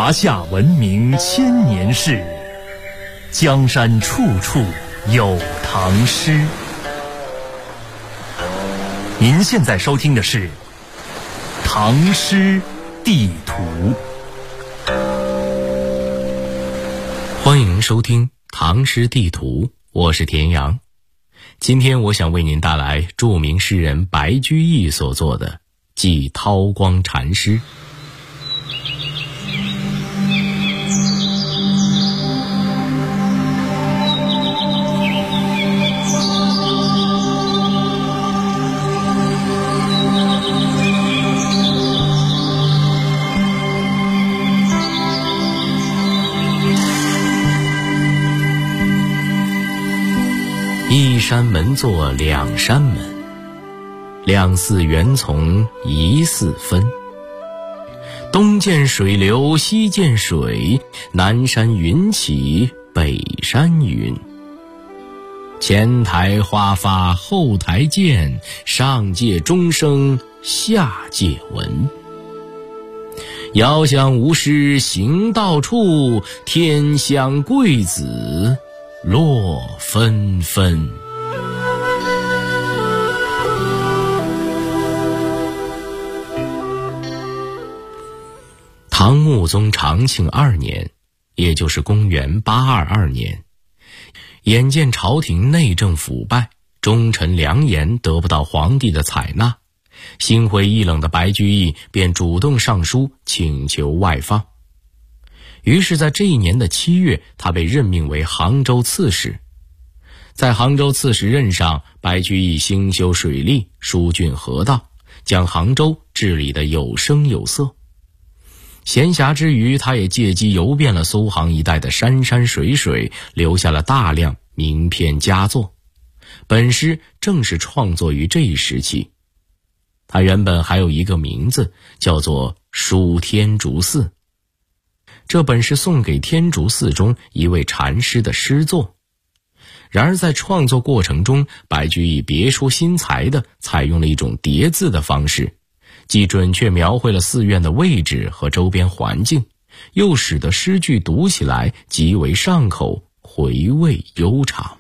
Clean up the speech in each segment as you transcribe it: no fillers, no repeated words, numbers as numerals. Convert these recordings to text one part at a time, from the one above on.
华夏文明千年事，江山处处有唐诗。您现在收听的是《唐诗地图》。 欢迎收听《唐诗地图》，我是田阳。今天我想为您带来著名诗人白居易所作的《寄韬光禅师》。一山门作两山门，两寺缘从一寺分。东见水流西见水，南山云起北山云。前台花发后台见，上界钟声下界闻。遥想无师行到处，天香贵子落纷纷。唐穆宗长庆2年，也就是公元822年，眼见朝廷内政腐败，忠臣良言得不到皇帝的采纳，心灰意冷的白居易便主动上书请求外放。于是在这一年的7月，他被任命为杭州刺史。在杭州刺史任上，白居易兴修水利，疏浚河道，将杭州治理得有声有色。闲暇之余，他也借机游遍了苏杭一带的山山水水，留下了大量名篇佳作。本诗正是创作于这一时期。他原本还有一个名字，叫做《书天竺寺》，这本是送给天竺寺中一位禅师的诗作。然而在创作过程中，白居易别出心裁地采用了一种叠字的方式，既准确描绘了寺院的位置和周边环境，又使得诗句读起来极为上口，回味悠长。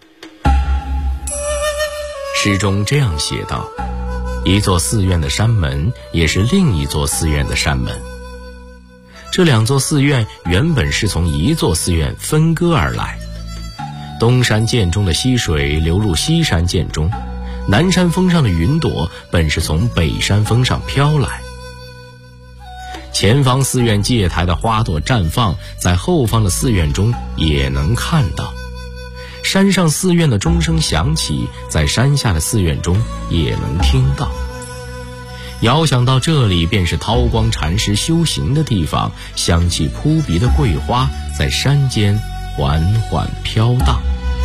诗中这样写道：一座寺院的山门也是另一座寺院的山门。这两座寺院原本是从一座寺院分割而来，东山涧中的溪水流入西山涧中，南山峰上的云朵本是从北山峰上飘来。前方寺院界台的花朵绽放，在后方的寺院中也能看到。山上寺院的钟声响起，在山下的寺院中也能听到。遥想到这里便是韬光禅师修行的地方，香气扑鼻的桂花在山间缓缓飘荡。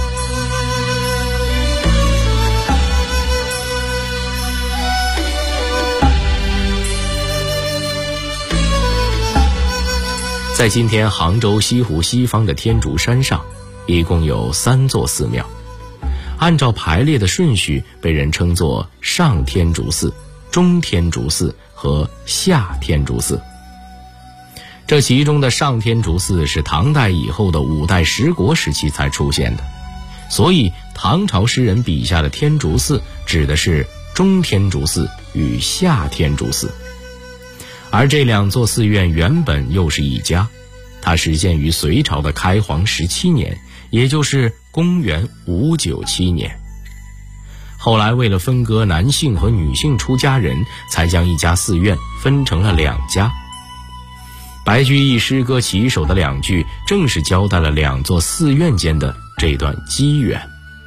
在今天杭州西湖西方的天竺山上，一共有3座寺庙，按照排列的顺序被人称作上天竺寺、中天竺寺和下天竺寺。这其中的上天竺寺是唐代以后的5代十国时期才出现的，所以唐朝诗人笔下的天竺寺指的是中天竺寺与下天竺寺。而这2座寺院原本又是一家，它始建于隋朝的开皇17年，也就是公元597年。后来为了分割男性和女性出家人，才将一家寺院分成了2家。白居易诗歌起首的2句，正是交代了2座寺院间的这段机缘。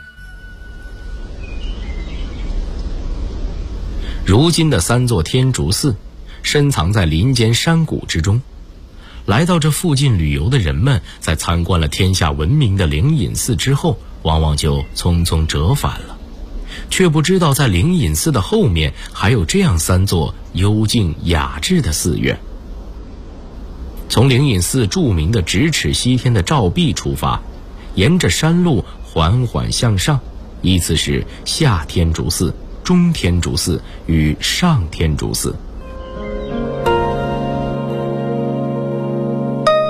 如今的3座天竺寺深藏在林间山谷之中，来到这附近旅游的人们，在参观了天下闻名的灵隐寺之后，往往就匆匆折返了，却不知道在灵隐寺的后面还有这样3座幽静雅致的寺院。从灵隐寺著名的咫尺西天的照壁出发，沿着山路缓缓向上，依次是下天竺寺、中天竺寺与上天竺寺。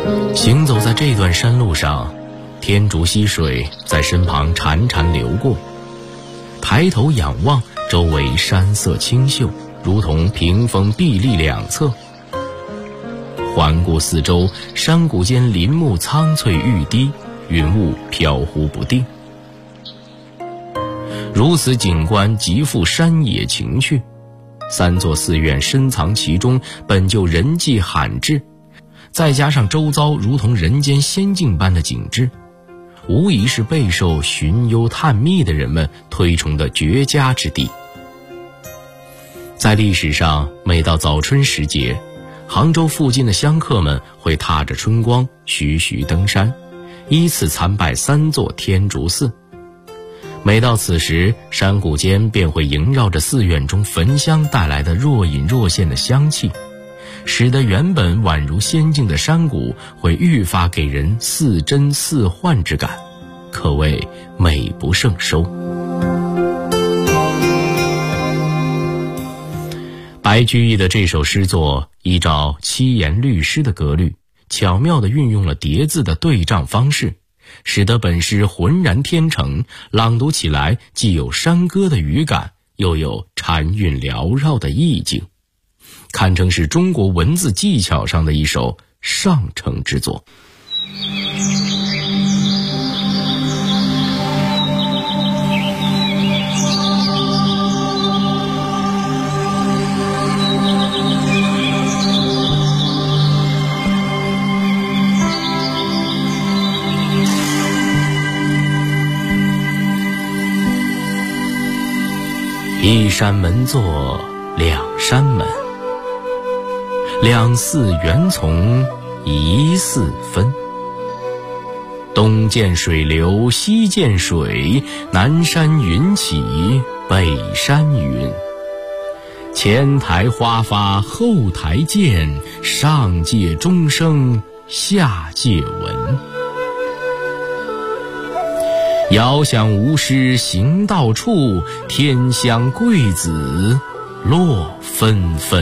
行走在这段山路上，天竺溪水在身旁潺潺流过，抬头仰望，周围山色清秀，如同屏风壁立两侧。环顾四周，山谷间林木苍翠欲滴，云雾飘忽不定。如此景观极富山野情趣，三座寺院深藏其中，本就人迹罕至，再加上周遭如同人间仙境般的景致，无疑是备受寻幽探秘的人们推崇的绝佳之地。在历史上，每到早春时节，杭州附近的香客们会踏着春光徐徐登山，依次参拜三座天竺寺。每到此时，山谷间便会萦绕着寺院中焚香带来的若隐若现的香气，使得原本宛如仙境的山谷会愈发给人似真似幻之感，可谓美不胜收。白居易的这首诗作依照七言律诗的格律，巧妙地运用了叠字的对仗方式，使得本诗浑然天成，朗读起来既有山歌的语感，又有禅韵缭绕的意境，堪称是中国文字技巧上的一首上乘之作。一山门作两山门，两寺原从一寺分。东见水流西见水，南山云起北山云。前台花发后台见，上界钟声下界闻。遥想无师行到处，天香桂子落纷纷。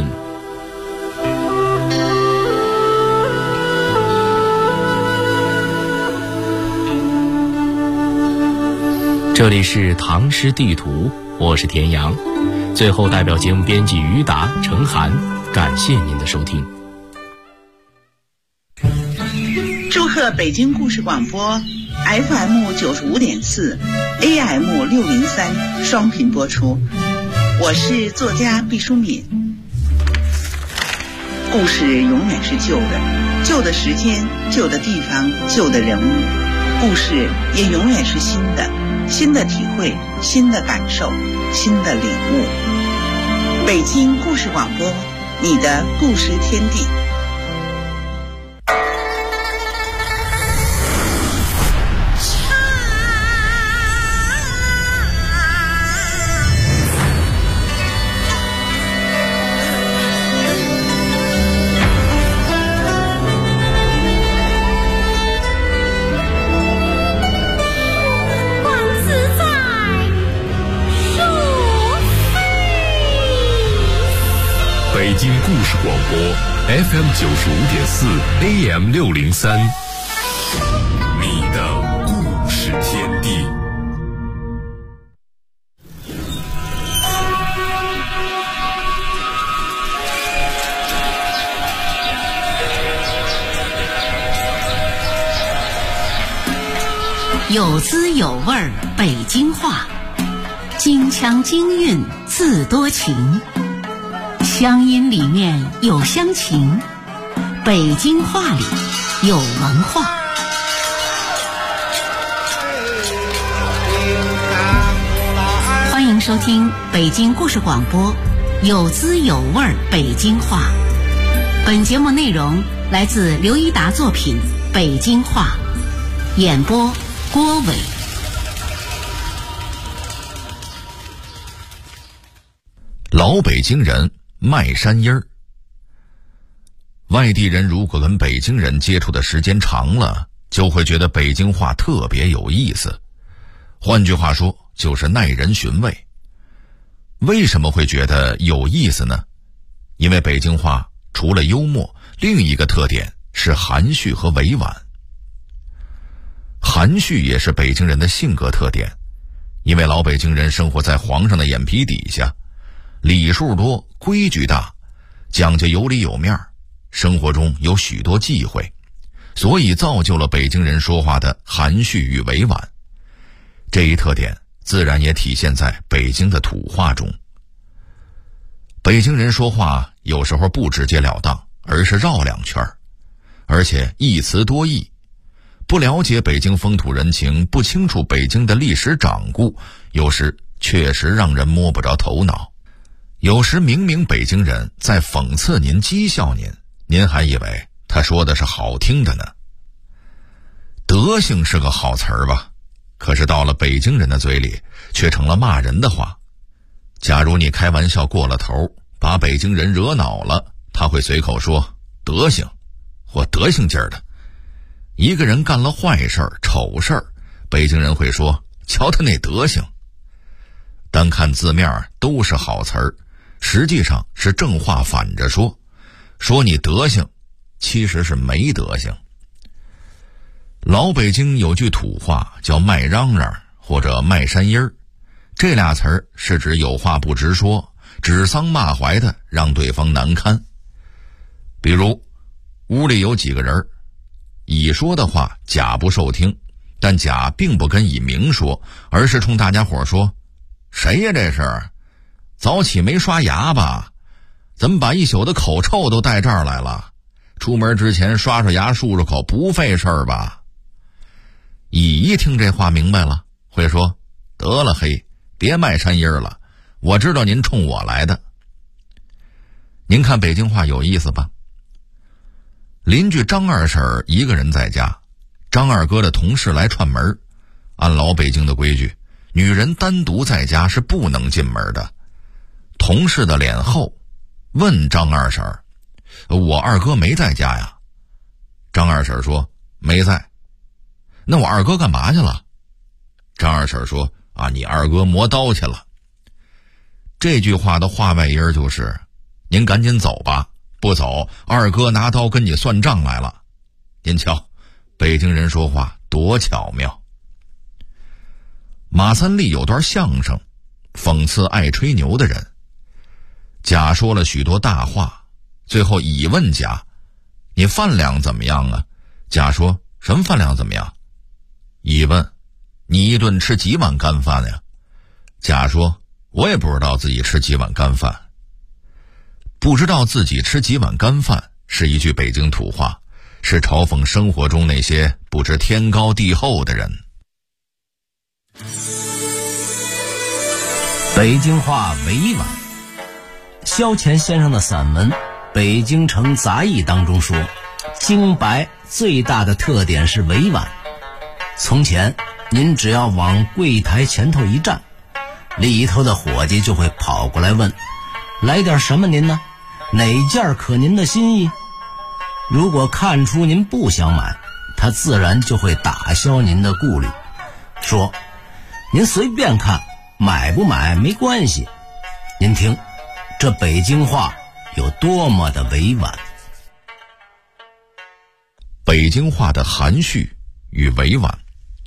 这里是唐诗地图，我是田阳。最后代表节目编辑于达、程涵，感谢您的收听。 祝贺北京故事广播FM 95.4 AM 603双频播出，我是作家毕淑敏。故事永远是旧的，旧的时间、旧的地方、旧的人物，故事也永远是新的，新的体会、新的感受、新的领悟。北京故事广播，你的故事天地。 北京故事广播 FM 95.4 AM 603，你的故事天地。 有滋有味儿北京话，京腔京韵字多情，乡音里面有乡情，北京话里有文化。欢迎收听北京故事广播，有滋有味儿北京话。本节目内容来自刘一达作品《北京话》，演播郭伟。 老北京人卖山烟儿。外地人如果跟北京人接触的时间长了，就会觉得北京话特别有意思，换句话说就是耐人寻味。为什么会觉得有意思呢？因为北京话除了幽默，另一个特点是含蓄和委婉。含蓄也是北京人的性格特点，因为老北京人生活在皇上的眼皮底下，礼数多，规矩大，讲究有理有面，生活中有许多忌讳，所以造就了北京人说话的含蓄与委婉。这一特点自然也体现在北京的土话中。北京人说话有时候不直截了当，而是绕两圈，而且一词多义。不了解北京风土人情，不清楚北京的历史掌故，有时确实让人摸不着头脑。有时明明北京人在讽刺您、讥笑您，您还以为他说的是好听的呢。德行是个好词儿吧，可是到了北京人的嘴里却成了骂人的话。假如你开玩笑过了头，把北京人惹恼了，他会随口说德行或德行劲儿的。一个人干了坏事儿、丑事儿，北京人会说瞧他那德行。单看字面都是好词儿，实际上是正话反着说，说你德行其实是没德行。老北京有句土话叫卖嚷嚷或者卖山音儿，这俩词儿是指有话不直说，指桑骂槐的让对方难堪。比如屋里有几个人，乙说的话甲不受听，但甲并不跟乙明说，而是冲大家伙说，谁呀这是？早起没刷牙吧？怎么把一宿的口臭都带这儿来了？出门之前刷刷牙漱漱口不费事儿吧？乙一听这话明白了，会说得了嘿，别卖山音了，我知道您冲我来的。您看北京话有意思吧？邻居张二婶一个人在家，张二哥的同事来串门，按老北京的规矩，女人单独在家是不能进门的。同事的脸厚，问张二婶，我二哥没在家呀？张二婶说没在。那我二哥干嘛去了？张二婶说你二哥磨刀去了。这句话的话外音就是您赶紧走吧，不走二哥拿刀跟你算账来了。您瞧北京人说话多巧妙。马三立有段相声讽刺爱吹牛的人。甲说了许多大话，最后乙问甲，你饭量怎么样啊？甲说什么饭量怎么样？乙问你一顿吃几碗干饭呀？甲说我也不知道自己吃几碗干饭。不知道自己吃几碗干饭是一句北京土话，是嘲讽生活中那些不知天高地厚的人。 北京话委婉。萧乾先生的散文《北京城杂役》当中说，京白最大的特点是委婉。从前您只要往柜台前头一站，里头的伙计就会跑过来问，来点什么您呢？哪件可您的心意？如果看出您不想买，他自然就会打消您的顾虑，说您随便看，买不买没关系。您听这北京话有多么的委婉。 北京话的含蓄与委婉。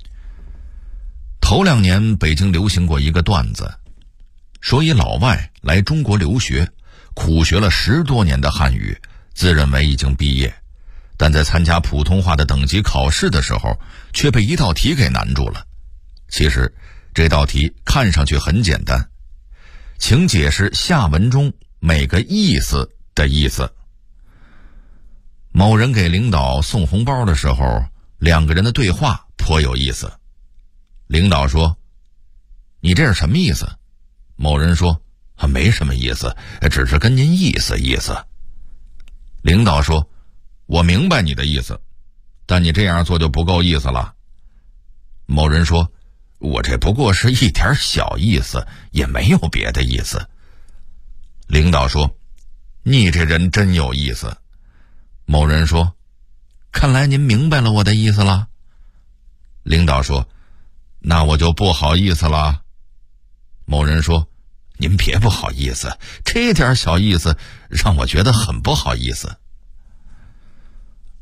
头2年北京流行过一个段子，说一老外来中国留学，苦学了10多年的汉语，自认为已经毕业，但在参加普通话的等级考试的时候，却被一道题给难住了。其实这道题看上去很简单，请解释下文中每个意思的意思。某人给领导送红包的时候，2个人的对话颇有意思。领导说，你这是什么意思？某人说，没什么意思，只是跟您意思意思。领导说，我明白你的意思，但你这样做就不够意思了。某人说，我这不过是一点小意思，也没有别的意思。领导说，你这人真有意思。某人说，看来您明白了我的意思了。领导说，那我就不好意思了。某人说，您别不好意思，这点小意思让我觉得很不好意思。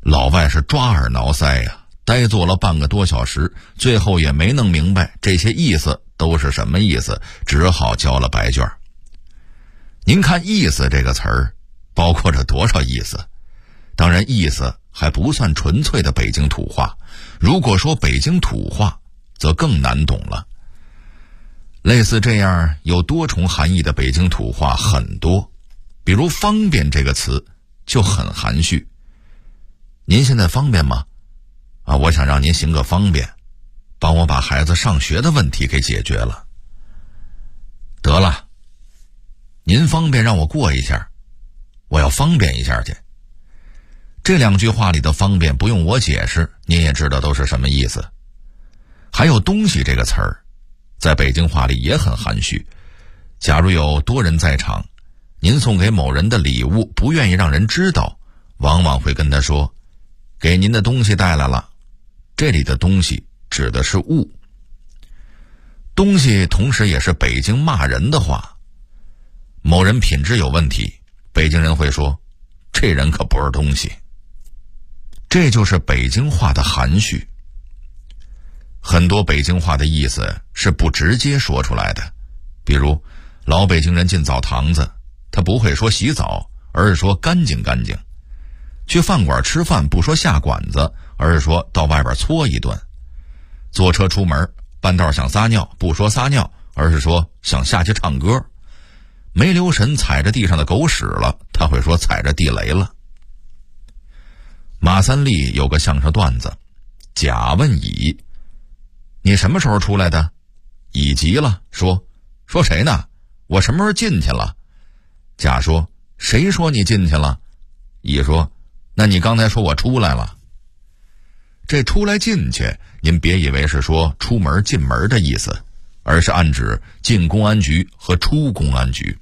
老外是抓耳挠腮呀，呆坐了半个多小时，最后也没弄明白这些意思都是什么意思，只好交了白卷。您看意思这个词儿包括着多少意思？当然意思还不算纯粹的北京土话，如果说北京土话则更难懂了。类似这样有多重含义的北京土话很多，比如方便这个词就很含蓄。您现在方便吗？我想让您行个方便，帮我把孩子上学的问题给解决了。得了，您方便让我过一下，我要方便一下去。这两句话里的方便不用我解释，您也知道都是什么意思。还有东西这个词儿，在北京话里也很含蓄。假如有多人在场，您送给某人的礼物不愿意让人知道，往往会跟他说，给您的东西带来了。这里的东西指的是物。东西同时也是北京骂人的话。某人品质有问题，北京人会说，这人可不是东西。这就是北京话的含蓄。很多北京话的意思是不直接说出来的，比如老北京人进澡堂子，他不会说洗澡，而是说干净干净。去饭馆吃饭不说下馆子，而是说到外边搓一顿。坐车出门，半道想撒尿，不说撒尿，而是说想下去唱歌。没留神踩着地上的狗屎了，他会说踩着地雷了。马三立有个相声段子，甲问乙，你什么时候出来的？乙急了，说谁呢？我什么时候进去了？甲说，谁说你进去了？乙说，那你刚才说我出来了。这出来进去，您别以为是说出门进门的意思，而是暗指进公安局和出公安局。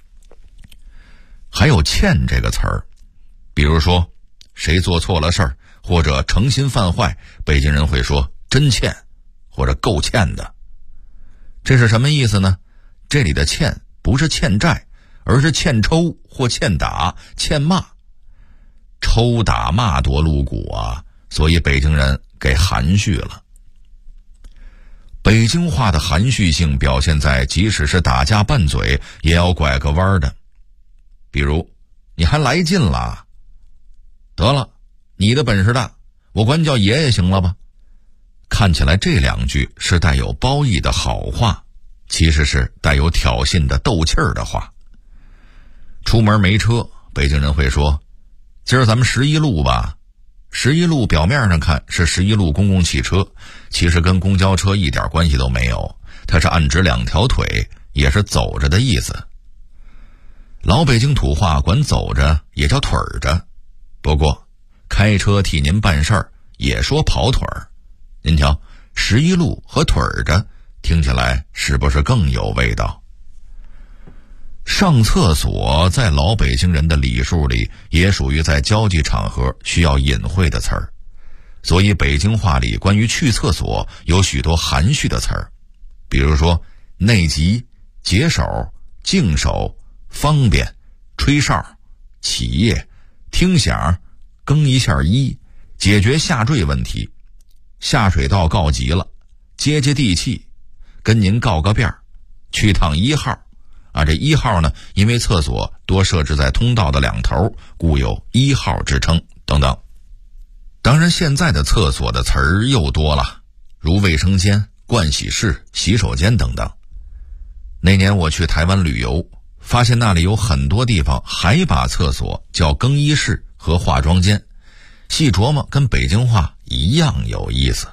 还有欠这个词儿，比如说谁做错了事儿或者诚心犯坏，北京人会说真欠或者够欠的。这是什么意思呢？这里的欠不是欠债，而是欠抽或欠打、欠骂。抽打骂多露骨啊，所以北京人给含蓄了。北京话的含蓄性表现在即使是打架拌嘴也要拐个弯的。比如，你还来劲了？得了，你的本事大，我管你叫爷爷行了吧？看起来这两句是带有褒义的好话，其实是带有挑衅的斗气儿的话。出门没车，北京人会说，今儿咱们11路吧。11路表面上看是11路公共汽车，其实跟公交车一点关系都没有，它是暗指两条腿，也是走着的意思。老北京土话管走着也叫腿儿着，不过开车替您办事儿也说跑腿儿。您瞧，11路和腿儿着听起来是不是更有味道？上厕所在老北京人的礼数里也属于在交际场合需要隐晦的词儿，所以北京话里关于去厕所有许多含蓄的词儿，比如说内急、解手、净手、方便、吹哨、起夜、听响、更一下衣、解决下坠问题、下水道告急了、接地气、跟您告个遍、去趟1号啊，这1号呢，因为厕所多设置在通道的两头，故有1号之称等等。当然现在的厕所的词儿又多了，如卫生间、盥洗室、洗手间等等。那年我去台湾旅游，发现那里有很多地方还把厕所叫更衣室和化妆间，细琢磨跟北京话一样有意思。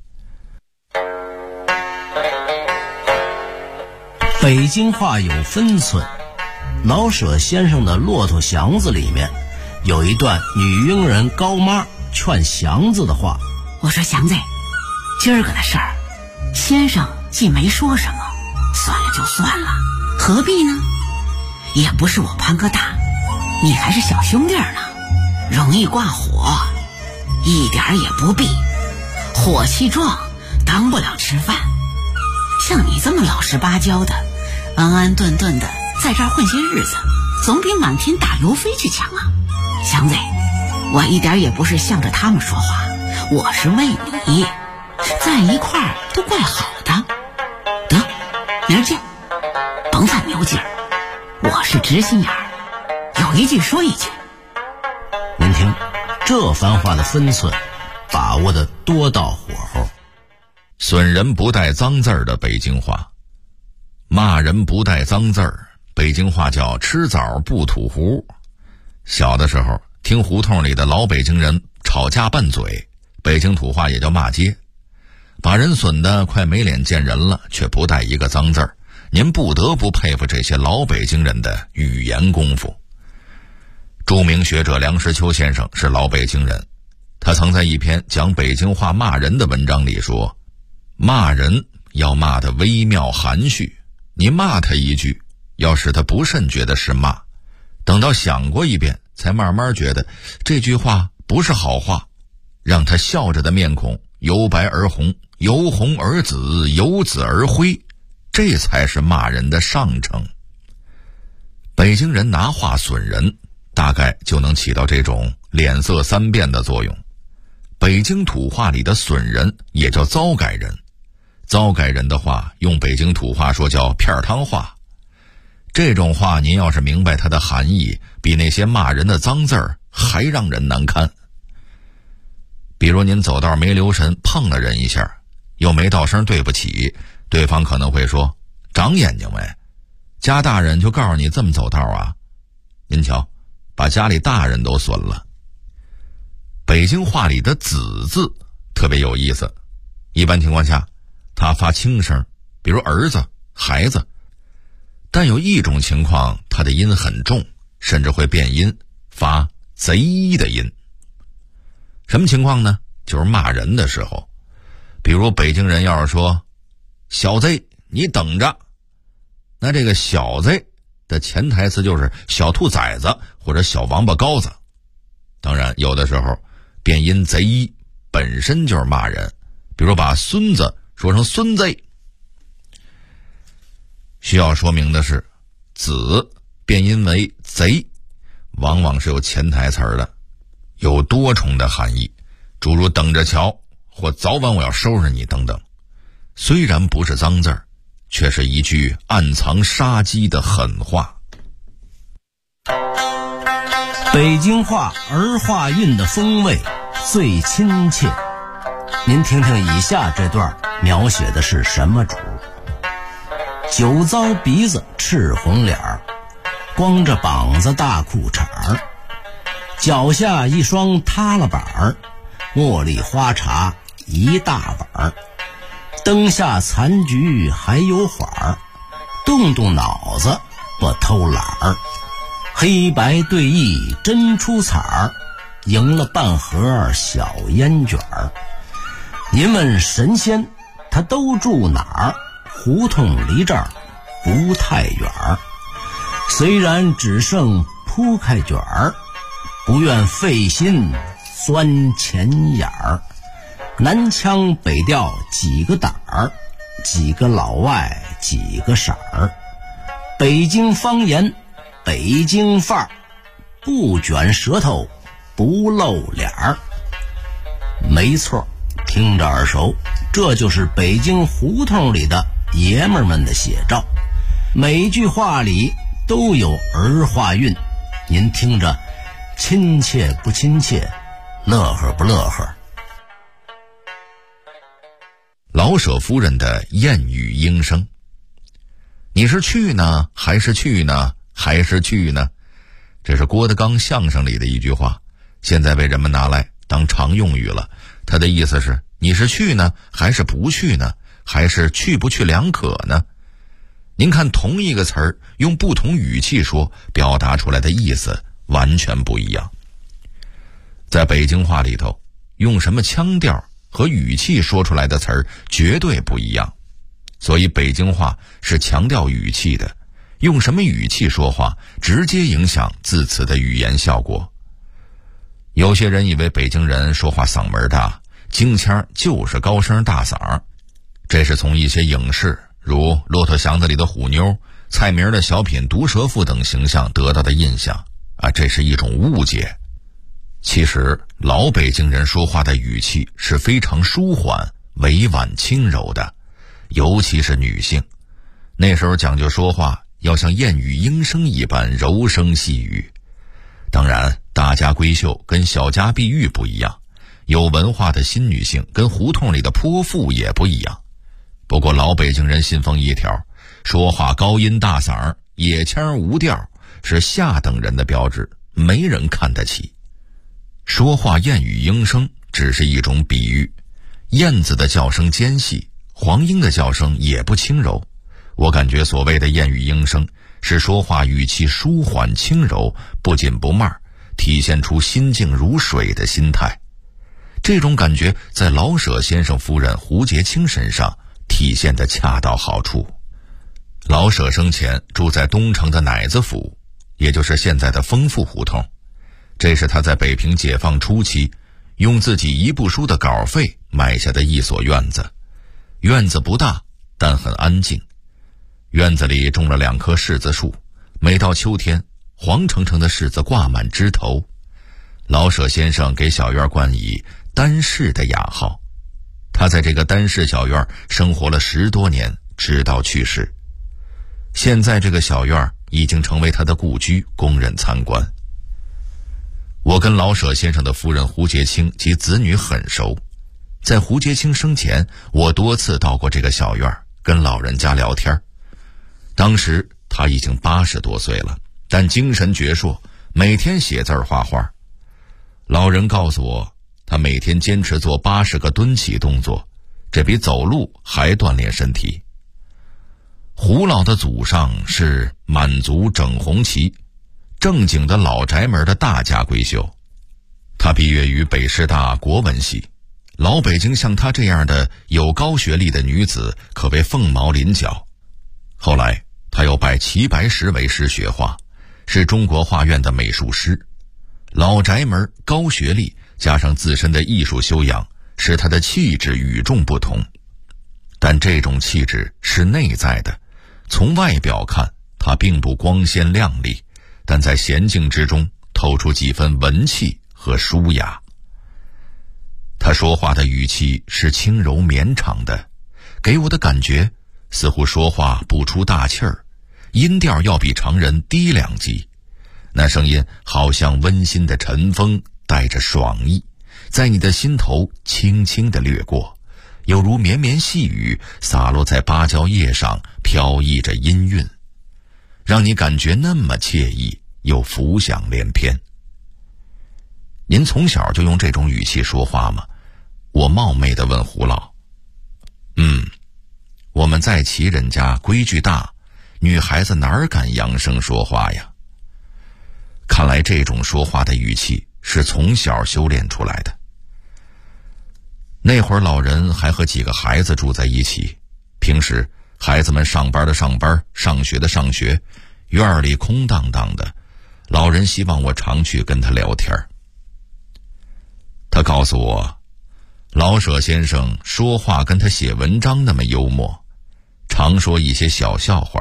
北京话有分寸，老舍先生的《骆驼祥子》里面有一段女佣人高妈劝祥子的话。 我说祥子，今儿个的事儿，先生既没说什么，算了就算了，何必呢？也不是我潘哥大，你还是小兄弟呢，容易挂火，一点也不必。火气壮，当不了吃饭。像你这么老实巴交的，安安顿顿的在这儿混些日子，总比满天打刘飞去强啊！祥子， 我一点也不是向着他们说话，我是为你，在一块儿都怪好的。得，明儿见，甭犯牛劲儿，我是直心眼儿，有一句说一句。 您听，这番话的分寸把握的多到火候。 损人不带脏字儿的北京话，骂人不带脏字儿，北京话叫吃枣不吐壶。小的时候听胡同里的老北京人吵架拌嘴，北京土话也叫骂街，把人损得快没脸见人了，却不带一个脏字儿。您不得不佩服这些老北京人的语言功夫。著名学者梁实秋先生是老北京人，他曾在一篇讲北京话骂人的文章里说，骂人要骂得微妙含蓄，你骂他一句，要使他不甚觉得是骂，等到想过一遍，才慢慢觉得这句话不是好话，让他笑着的面孔由白而红，由红而紫，由紫而灰，这才是骂人的上乘。北京人拿话损人，大概就能起到这种脸色三变的作用。北京土话里的损人也叫糟改人，糟改人的话用北京土话说叫片儿汤话。这种话您要是明白它的含义，比那些骂人的脏字儿还让人难堪。比如您走道没留神碰了人一下，又没道声对不起，对方可能会说，长眼睛没？家大人就告诉你这么走道啊？您瞧，把家里大人都损了。北京话里的子字特别有意思，一般情况下它发轻声，比如儿子、孩子，但有一种情况它的音很重，甚至会变音，发贼的音。什么情况呢？就是骂人的时候。比如北京人要是说，小贼你等着，那这个小贼的潜台词就是小兔崽子或者小王八羔子。当然有的时候变音贼本身就是骂人，比如把孙子说成孙贼。需要说明的是，子变音为贼往往是有潜台词的，有多重的含义，诸如等着瞧或早晚我要收拾你等等。虽然不是脏字儿，却是一句暗藏杀机的狠话。 北京话儿化韵的风味最亲切，您听听以下这段描写的是什么主？酒糟鼻子赤红脸儿，光着膀子大裤衩儿，脚下一双塌了板儿，茉莉花茶一大碗儿，灯下残局还有缓儿，动动脑子不偷懒儿，黑白对弈真出彩儿，赢了半盒小烟卷儿。您问神仙他都住哪儿？胡同离这儿不太远儿，虽然只剩铺开卷儿，不愿费心钻钱眼儿。南腔北调几个胆儿，几个老外几个色儿，北京方言北京范儿，不卷舌头不露脸儿。没错，听着耳熟，这就是北京胡同里的爷们儿们的写照，每句话里都有儿化韵，您听着亲切不亲切，乐呵不乐呵？ 老舍夫人的谚语应声，你是去呢还是去呢还是去呢？这是郭德纲相声里的一句话，现在被人们拿来当常用语了。他的意思是，你是去呢还是不去呢？还是去不去两可呢？您看同一个词儿用不同语气说，表达出来的意思完全不一样。在北京话里头，用什么腔调和语气说出来的词儿绝对不一样，所以北京话是强调语气的，用什么语气说话直接影响字词的语言效果。有些人以为北京人说话嗓门大，京腔就是高声大嗓，这是从一些影视如《骆驼祥子》里的虎妞、蔡明的小品《毒舌妇》等形象得到的印象啊，这是一种误解。 其实老北京人说话的语气是非常舒缓、委婉轻柔的，尤其是女性。那时候讲究说话要像燕语莺声一般柔声细语。当然，大家闺秀跟小家碧玉不一样，有文化的新女性跟胡同里的泼妇也不一样。不过老北京人信奉一条，说话高音大嗓，野腔无调，是下等人的标志，没人看得起。说话燕语莺声只是一种比喻，燕子的叫声尖细，黄莺的叫声也不轻柔。我感觉所谓的燕语莺声是说话语气舒缓轻柔，不紧不慢，体现出心静如水的心态。这种感觉在老舍先生夫人胡洁清身上体现得恰到好处。老舍生前住在东城的奶子府，也就是现在的丰富胡同，这是他在北平解放初期用自己一部书的稿费买下的一所院子。院子不大，但很安静。院子里种了2棵柿子树，每到秋天，黄澄澄的柿子挂满枝头。老舍先生给小院冠以单柿的雅号。他在这个单柿小院生活了10多年，直到去世。现在这个小院已经成为他的故居，供人参观。我跟老舍先生的夫人胡洁清及子女很熟，在胡洁清生前，我多次到过这个小院，跟老人家聊天。当时他已经80多岁了，但精神矍铄，每天写字画画。老人告诉我，他每天坚持做80个蹲起动作，这比走路还锻炼身体。胡老的祖上是满族整红旗，正经的老宅门的大家闺秀。他毕业于北师大国文系，老北京像她这样的有高学历的女子可谓凤毛麟角。后来他又拜齐白石为师学画，是中国画院的美术师。老宅门高学历加上自身的艺术修养，使他的气质与众不同。但这种气质是内在的，从外表看他并不光鲜亮丽，但在娴静之中透出几分文气和舒雅。他说话的语气是轻柔绵长的，给我的感觉似乎说话不出大气儿，音调要比常人低2级。那声音好像温馨的晨风，带着爽意，在你的心头轻轻地掠过，犹如绵绵细雨洒落在芭蕉叶上，飘逸着音韵，让你感觉那么惬意，又浮想联翩。您从小就用这种语气说话吗？我冒昧地问胡老。我们在齐人家规矩大，女孩子哪敢扬声说话呀？看来这种说话的语气是从小修炼出来的。那会儿老人还和几个孩子住在一起，平时孩子们上班的上班，上学的上学，院里空荡荡的，老人希望我常去跟他聊天。他告诉我，老舍先生说话跟他写文章那么幽默，常说一些小笑话，